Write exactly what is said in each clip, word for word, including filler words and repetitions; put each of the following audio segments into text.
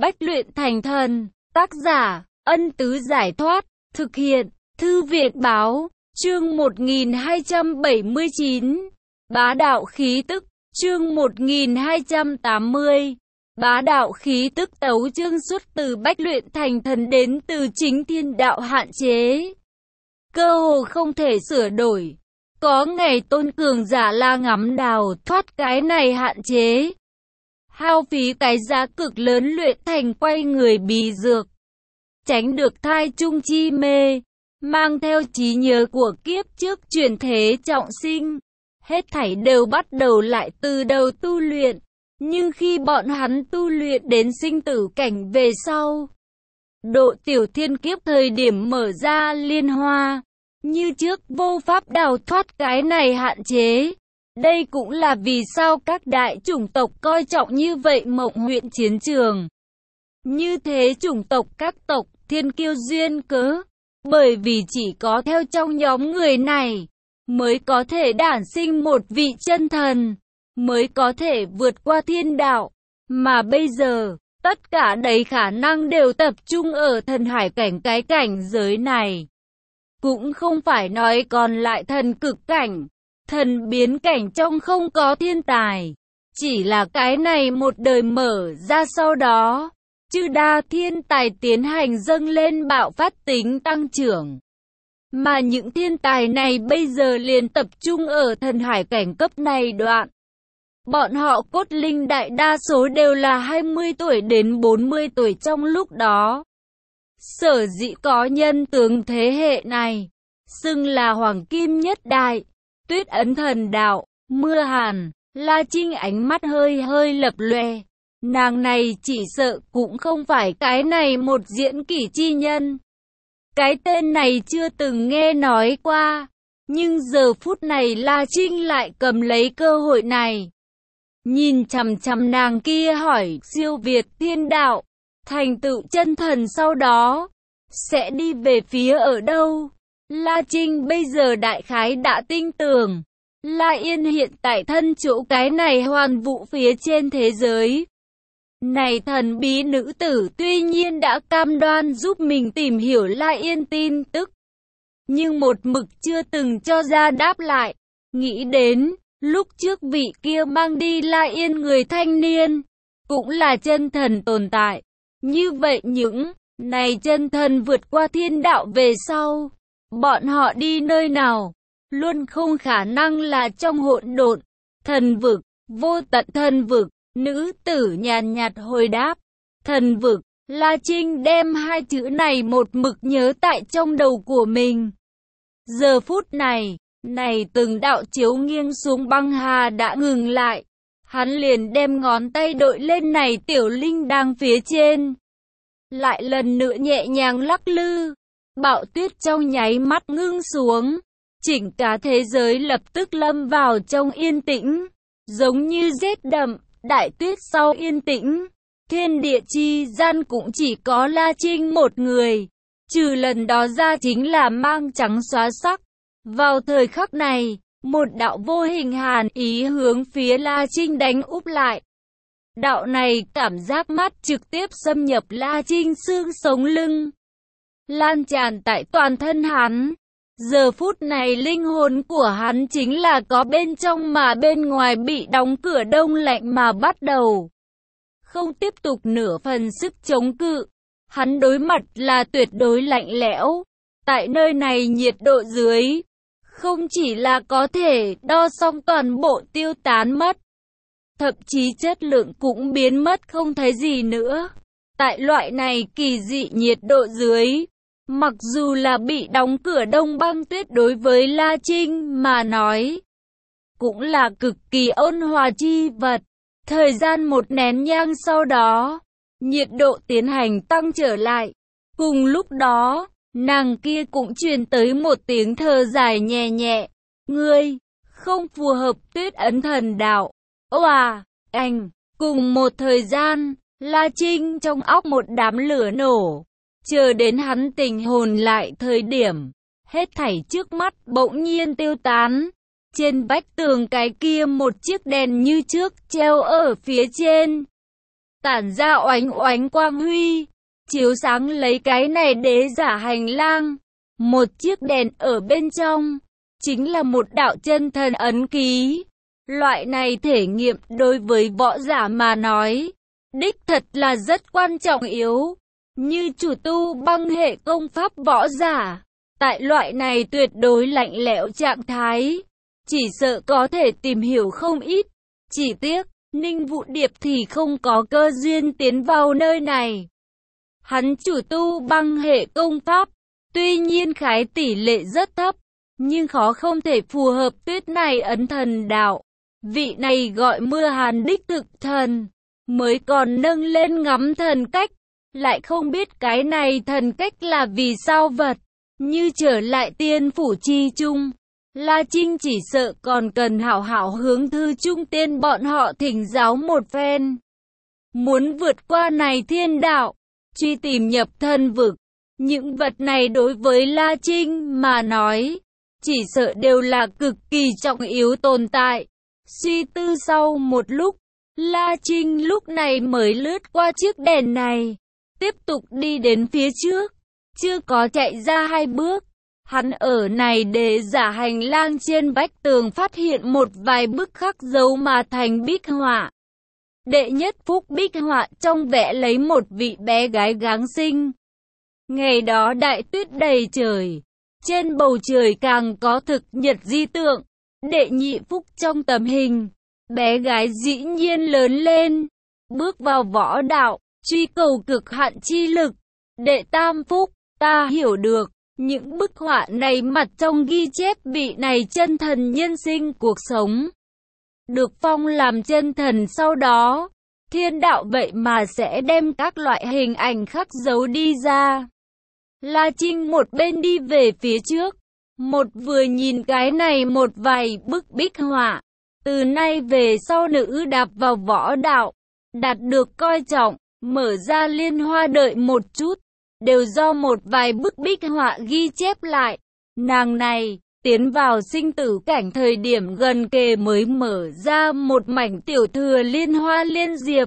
Bách luyện thành thần. Tác giả, Ân Tứ Giải Thoát. Thực hiện, Thư viện Báo. Chương một nghìn hai trăm bảy mươi chín. Bá đạo khí tức. Chương một nghìn hai trăm tám mươi. Bá đạo khí tức. Tấu chương xuất từ Bách luyện thành thần đến từ chính thiên đạo hạn chế, cơ hồ không thể sửa đổi. Có ngày tôn cường giả La Ngắm đào thoát cái này hạn chế, hao phí cái giá cực lớn luyện thành quay người bí dược, tránh được thai chung chi mê, mang theo trí nhớ của kiếp trước chuyển thế trọng sinh. Hết thảy đều bắt đầu lại từ đầu tu luyện. Nhưng khi bọn hắn tu luyện đến sinh tử cảnh về sau, độ tiểu thiên kiếp thời điểm mở ra liên hoa, như trước vô pháp đào thoát cái này hạn chế. Đây cũng là vì sao các đại chủng tộc coi trọng như vậy Mộng huyện chiến trường. Như thế chủng tộc các tộc thiên kiêu duyên cớ, bởi vì chỉ có theo trong nhóm người này mới có thể đản sinh một vị chân thần, mới có thể vượt qua thiên đạo. Mà bây giờ, tất cả đầy khả năng đều tập trung ở thần hải cảnh cái cảnh giới này. Cũng không phải nói còn lại thần cực cảnh, thần biến cảnh trong không có thiên tài. Chỉ là cái này một đời mở ra sau đó, chư đa thiên tài tiến hành dâng lên bạo phát tính tăng trưởng. Mà những thiên tài này bây giờ liền tập trung ở thần hải cảnh cấp này đoạn. Bọn họ cốt linh đại đa số đều là hai mươi tuổi đến bốn mươi tuổi trong lúc đó. Sở dĩ có nhân tướng thế hệ này, xưng là hoàng kim nhất đại, Tuyết Ấn thần đạo, Mưa Hàn, La Trinh ánh mắt hơi hơi lập lòe. Nàng này chỉ sợ cũng không phải cái này một diễn kỷ chi nhân. Cái tên này chưa từng nghe nói qua, nhưng giờ phút này La Trinh lại cầm lấy cơ hội này. Nhìn chằm chằm nàng kia hỏi, siêu việt thiên đạo, thành tựu chân thần sau đó, sẽ đi về phía ở đâu? La Trinh bây giờ đại khái đã tin tưởng, La Yên hiện tại thân chỗ cái này hoàn vũ phía trên thế giới. Này thần bí nữ tử tuy nhiên đã cam đoan giúp mình tìm hiểu La Yên tin tức, nhưng một mực chưa từng cho ra đáp lại. Nghĩ đến, lúc trước vị kia mang đi La Yên người thanh niên, cũng là chân thần tồn tại. Như vậy những này chân thần vượt qua thiên đạo về sau, bọn họ đi nơi nào? Luôn không khả năng là trong hỗn độn, thần vực, vô tận thần vực. Nữ tử nhàn nhạt hồi đáp, thần vực. La Trinh đem hai chữ này một mực nhớ tại trong đầu của mình. Giờ phút này, này từng đạo chiếu nghiêng xuống băng hà đã ngừng lại. Hắn liền đem ngón tay đội lên này tiểu linh đang phía trên, lại lần nữa nhẹ nhàng lắc lư. Bão tuyết trong nháy mắt ngưng xuống, chỉnh cả thế giới lập tức lâm vào trong yên tĩnh, giống như rét đậm. Đại tuyết sau yên tĩnh, thiên địa chi gian cũng chỉ có La Trinh một người, trừ lần đó ra chính là mang trắng xóa sắc. Vào thời khắc này, một đạo vô hình hàn ý hướng phía La Trinh đánh úp lại. Đạo này cảm giác mát trực tiếp xâm nhập La Trinh xương sống lưng, lan tràn tại toàn thân hắn. Giờ phút này linh hồn của hắn chính là có bên trong mà bên ngoài bị đóng cửa đông lạnh mà bắt đầu không tiếp tục nửa phần sức chống cự. Hắn đối mặt là tuyệt đối lạnh lẽo. Tại nơi này nhiệt độ dưới, không chỉ là có thể đo xong toàn bộ tiêu tán mất, thậm chí chất lượng cũng biến mất không thấy gì nữa. Tại loại này kỳ dị nhiệt độ dưới, mặc dù là bị đóng cửa đông băng tuyết đối với La Trinh mà nói, cũng là cực kỳ ôn hòa chi vật. Thời gian một nén nhang sau đó, nhiệt độ tiến hành tăng trở lại. Cùng lúc đó, nàng kia cũng truyền tới một tiếng thở dài nhẹ nhẹ. Ngươi, không phù hợp Tuyết Ấn thần đạo. Oà, anh, cùng một thời gian, La Trinh trong óc một đám lửa nổ. Chờ đến hắn tỉnh hồn lại thời điểm, hết thảy trước mắt bỗng nhiên tiêu tán. Trên vách tường cái kia một chiếc đèn như trước treo ở phía trên. tản ra oánh oánh quang huy, chiếu sáng lấy cái này đế giả hành lang. Một chiếc đèn ở bên trong, chính là một đạo chân thần ấn ký. Loại này thể nghiệm đối với võ giả mà nói, đích thật là rất quan trọng yếu. Như chủ tu băng hệ công pháp võ giả, tại loại này tuyệt đối lạnh lẽo trạng thái, chỉ sợ có thể tìm hiểu không ít. Chỉ tiếc, Ninh Vũ Điệp thì không có cơ duyên tiến vào nơi này. Hắn chủ tu băng hệ công pháp, tuy nhiên khái tỷ lệ rất thấp, nhưng khó không thể phù hợp tuyết này ấn thần đạo. Vị này gọi Mưa Hàn đích thực thần, mới còn nâng lên ngắm thần cách, lại không biết cái này thần cách là vì sao vật. Như trở lại tiên phủ chi chung, La Trinh chỉ sợ còn cần hảo hảo hướng Thư Trung Tiên bọn họ thỉnh giáo một phen. Muốn vượt qua này thiên đạo, truy tìm nhập thần vực, những vật này đối với La Trinh mà nói, chỉ sợ đều là cực kỳ trọng yếu tồn tại. Suy tư sau một lúc, La Trinh lúc này mới lướt qua chiếc đèn này, tiếp tục đi đến phía trước, chưa có chạy ra hai bước. Hắn ở này để giả hành lang trên vách tường phát hiện một vài bức khắc dấu mà thành bích họa. Đệ nhất phúc bích họa trong vẽ lấy một vị bé gái Giáng sinh. Ngày đó đại tuyết đầy trời, trên bầu trời càng có thực nhật di tượng. Đệ nhị phúc trong tấm hình, bé gái dĩ nhiên lớn lên, bước vào võ đạo, truy cầu cực hạn chi lực. Đệ tam phúc, ta hiểu được, những bức họa này mặt trong ghi chép vị này chân thần nhân sinh cuộc sống. Được phong làm chân thần sau đó, thiên đạo vậy mà sẽ đem các loại hình ảnh khắc dấu đi ra. La Trinh một bên đi về phía trước, một vừa nhìn cái này một vài bức bích họa. Từ nay về sau nữ đạp vào võ đạo, đạt được coi trọng, mở ra liên hoa đợi một chút, đều do một vài bức bích họa ghi chép lại. Nàng này, tiến vào sinh tử cảnh thời điểm gần kề mới mở ra một mảnh tiểu thừa liên hoa liên diệp.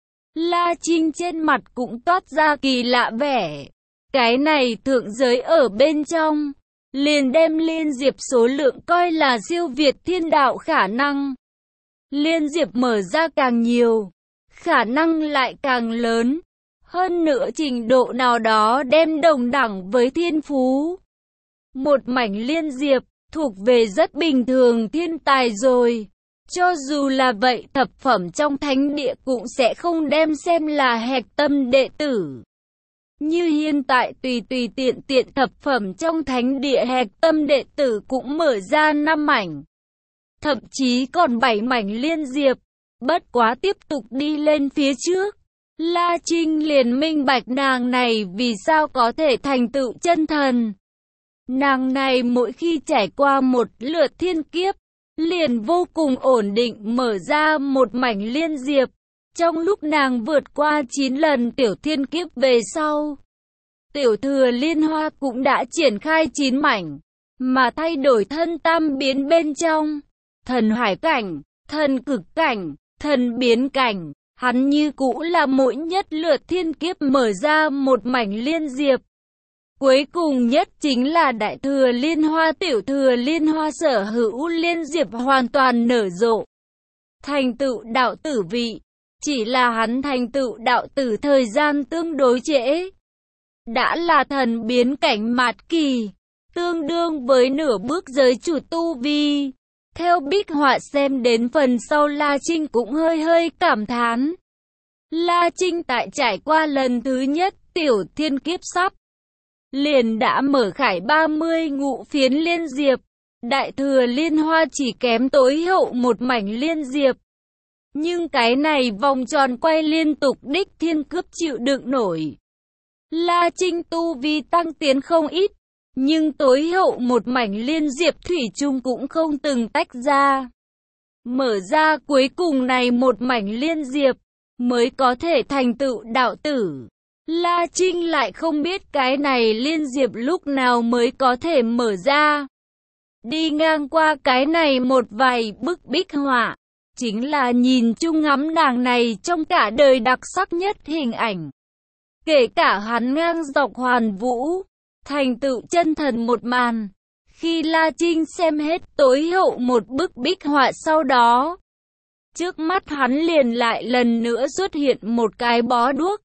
La Trinh trên mặt cũng toát ra kỳ lạ vẻ. Cái này thượng giới ở bên trong, liền đem liên diệp số lượng coi là siêu việt thiên đạo khả năng. Liên diệp mở ra càng nhiều, khả năng lại càng lớn. Hơn nữa trình độ nào đó đem đồng đẳng với thiên phú. Một mảnh liên diệp, thuộc về rất bình thường thiên tài rồi. Cho dù là vậy thập phẩm trong thánh địa cũng sẽ không đem xem là hạch tâm đệ tử. Như hiện tại tùy tùy tiện tiện thập phẩm trong thánh địa hạch tâm đệ tử cũng mở ra năm mảnh. Thậm chí còn bảy mảnh liên diệp. Bất quá tiếp tục đi lên phía trước, La Trinh liền minh bạch nàng này vì sao có thể thành tựu chân thần. Nàng này mỗi khi trải qua một lượt thiên kiếp, liền vô cùng ổn định mở ra một mảnh liên diệp. Trong lúc nàng vượt qua chín lần tiểu thiên kiếp về sau, tiểu thừa liên hoa cũng đã triển khai chín mảnh, mà thay đổi thân tam biến bên trong, thần hải cảnh, thần cực cảnh, thần biến cảnh. Hắn như cũ là mỗi nhất lượt thiên kiếp mở ra một mảnh liên diệp. Cuối cùng nhất chính là đại thừa liên hoa tiểu thừa liên hoa sở hữu liên diệp hoàn toàn nở rộ. Thành tựu đạo tử vị, chỉ là hắn thành tựu đạo tử thời gian tương đối trễ. Đã là thần biến cảnh mạt kỳ, tương đương với nửa bước giới chủ tu vi. Theo bích họa xem đến phần sau La Trinh cũng hơi hơi cảm thán. La Trinh tại trải qua lần thứ nhất tiểu thiên kiếp sắp, liền đã mở khải ba mươi ngũ phiến liên diệp. Đại thừa liên hoa chỉ kém tối hậu một mảnh liên diệp. Nhưng cái này vòng tròn quay liên tục đích thiên cướp chịu đựng nổi. La Trinh tu vi tăng tiến không ít, nhưng tối hậu một mảnh liên diệp thủy chung cũng không từng tách ra. Mở ra cuối cùng này một mảnh liên diệp, mới có thể thành tựu đạo tử. La Trinh lại không biết cái này liên diệp lúc nào mới có thể mở ra. Đi ngang qua cái này một vài bức bích họa, chính là nhìn chung ngắm nàng này trong cả đời đặc sắc nhất hình ảnh. Kể cả hắn ngang dọc hoàn vũ, thành tựu chân thần một màn. Khi La Trinh xem hết tối hậu một bức bích họa sau đó, trước mắt hắn liền lại lần nữa xuất hiện một cái bó đuốc.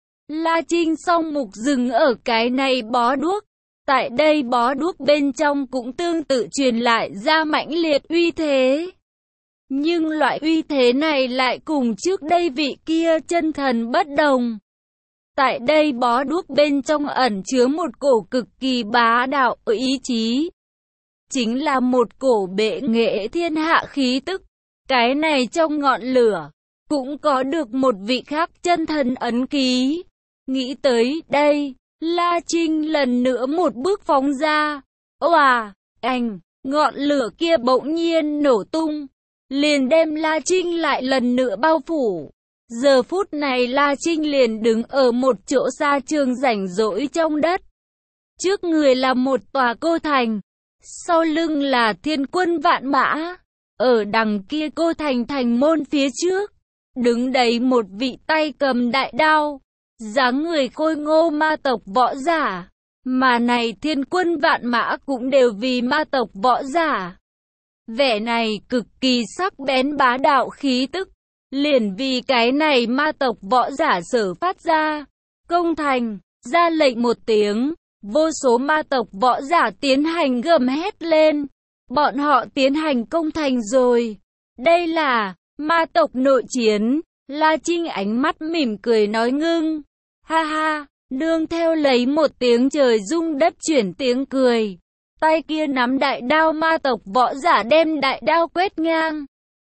La Trinh song mục dừng ở cái này bó đuốc. Tại đây bó đuốc bên trong cũng tương tự truyền lại ra mãnh liệt uy thế. Nhưng loại uy thế này lại cùng trước đây vị kia chân thần bất đồng. Tại đây bó đuốc bên trong ẩn chứa một cổ cực kỳ bá đạo ý chí. Chính là một cổ bệ nghệ thiên hạ khí tức. Cái này trong ngọn lửa, cũng có được một vị khác chân thần ấn ký. Nghĩ tới đây, La Trinh lần nữa một bước phóng ra. Oà, anh, ngọn lửa kia bỗng nhiên nổ tung, liền đem La Trinh lại lần nữa bao phủ. Giờ phút này La Trinh liền đứng ở một chỗ xa trường rảnh rỗi trong đất. Trước người là một tòa cô thành, sau lưng là thiên quân vạn mã. Ở đằng kia cô thành thành môn phía trước, đứng đấy một vị tay cầm đại đao, dáng người khôi ngô ma tộc võ giả. Mà này thiên quân vạn mã cũng đều vì ma tộc võ giả. Vẻ này cực kỳ sắc bén bá đạo khí tức, liền vì cái này ma tộc võ giả sở phát ra. Công thành, ra lệnh một tiếng, vô số ma tộc võ giả tiến hành gầm hét lên. Bọn họ tiến hành công thành rồi. Đây là ma tộc nội chiến. La Trinh ánh mắt mỉm cười nói ngưng. Ha ha, nương theo lấy một tiếng trời rung đất chuyển tiếng cười. Tay kia nắm đại đao ma tộc võ giả đem đại đao quét ngang.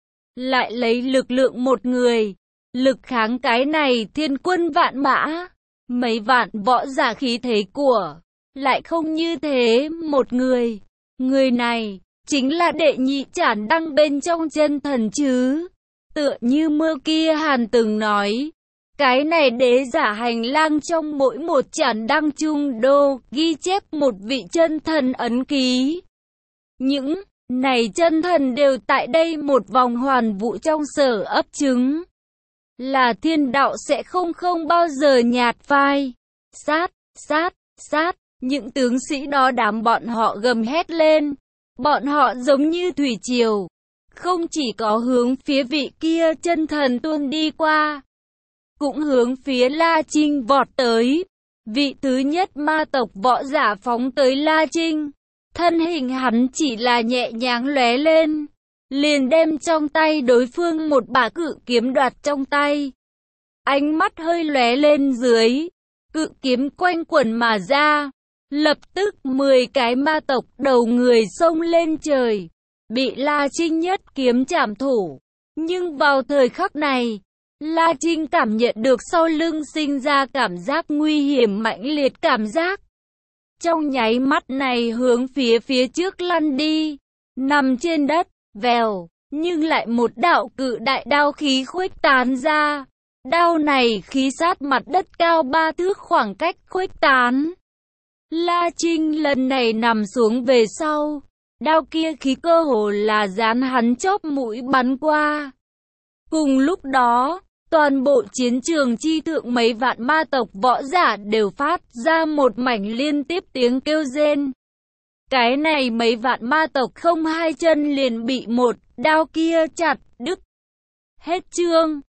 Lại lấy lực lượng một người, lực kháng cái này thiên quân vạn mã. Mấy vạn võ giả khí thế của, lại không như thế một người. Người này, chính là đệ nhị chản đăng bên trong chân thần chứ. Tựa như Mưa Kia Hàn từng nói, cái này đế giả hành lang trong mỗi một chản đăng trung đô ghi chép một vị chân thần ấn ký. Những này chân thần đều tại đây một vòng hoàn vũ trong sở ấp trứng. Là thiên đạo sẽ không không bao giờ nhạt phai. Sát, sát, sát, những tướng sĩ đó đám bọn họ gầm hét lên. Bọn họ giống như thủy triều, không chỉ có hướng phía vị kia chân thần tuôn đi qua, cũng hướng phía La Trinh vọt tới. Vị thứ nhất ma tộc võ giả phóng tới La Trinh, thân hình hắn chỉ là nhẹ nhàng lóe lên, liền đem trong tay đối phương một bả cự kiếm đoạt trong tay. Ánh mắt hơi lóe lên dưới, cự kiếm quanh quẩn mà ra. Lập tức mười cái ma tộc đầu người xông lên trời, bị La Trinh nhất kiếm chảm thủ. Nhưng vào thời khắc này, La Trinh cảm nhận được sau lưng sinh ra cảm giác nguy hiểm mãnh liệt cảm giác. Trong nháy mắt này hướng phía phía trước lăn đi, nằm trên đất, vèo, nhưng lại một đạo cự đại đao khí khuếch tán ra. Đao này khí sát mặt đất cao ba thước khoảng cách khuếch tán. La Trinh lần này nằm xuống về sau, đao kia khí cơ hồ là dán hắn chóp mũi bắn qua. Cùng lúc đó, toàn bộ chiến trường chi thượng mấy vạn ma tộc võ giả đều phát ra một mảnh liên tiếp tiếng kêu rên. Cái này mấy vạn ma tộc không hai chân liền bị một đao kia chặt đứt. Hết chương.